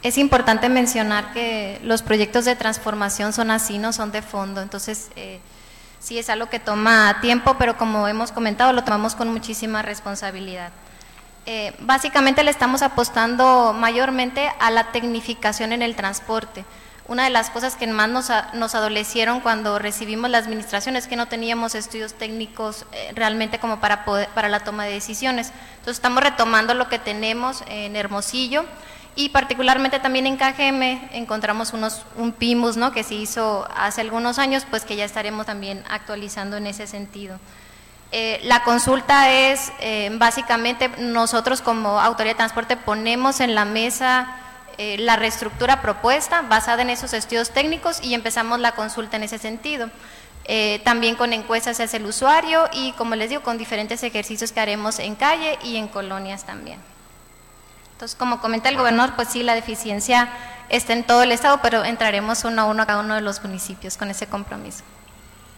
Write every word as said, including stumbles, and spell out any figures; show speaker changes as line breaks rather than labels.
Es importante mencionar que los proyectos de transformación son así, no son de fondo, entonces eh, sí es algo que toma tiempo, pero como hemos comentado, lo tomamos con muchísima responsabilidad. Eh, básicamente le estamos apostando mayormente a la tecnificación en el transporte. Una de las cosas que más nos, nos adolecieron cuando recibimos la administración es que no teníamos estudios técnicos eh, realmente como para, poder, para la toma de decisiones. Entonces estamos retomando lo que tenemos en Hermosillo, y particularmente también en K G M encontramos unos, un PIMUS, ¿no?, que se hizo hace algunos años, pues que ya estaremos también actualizando en ese sentido. Eh, la consulta es, eh, básicamente, nosotros como Autoridad de Transporte ponemos en la mesa eh, la reestructura propuesta basada en esos estudios técnicos y empezamos la consulta en ese sentido. Eh, también con encuestas hacia el usuario y, como les digo, con diferentes ejercicios que haremos en calle y en colonias también. Entonces, como comenta el gobernador, pues sí, la deficiencia está en todo el estado, pero entraremos uno a uno a cada uno de los municipios con ese compromiso.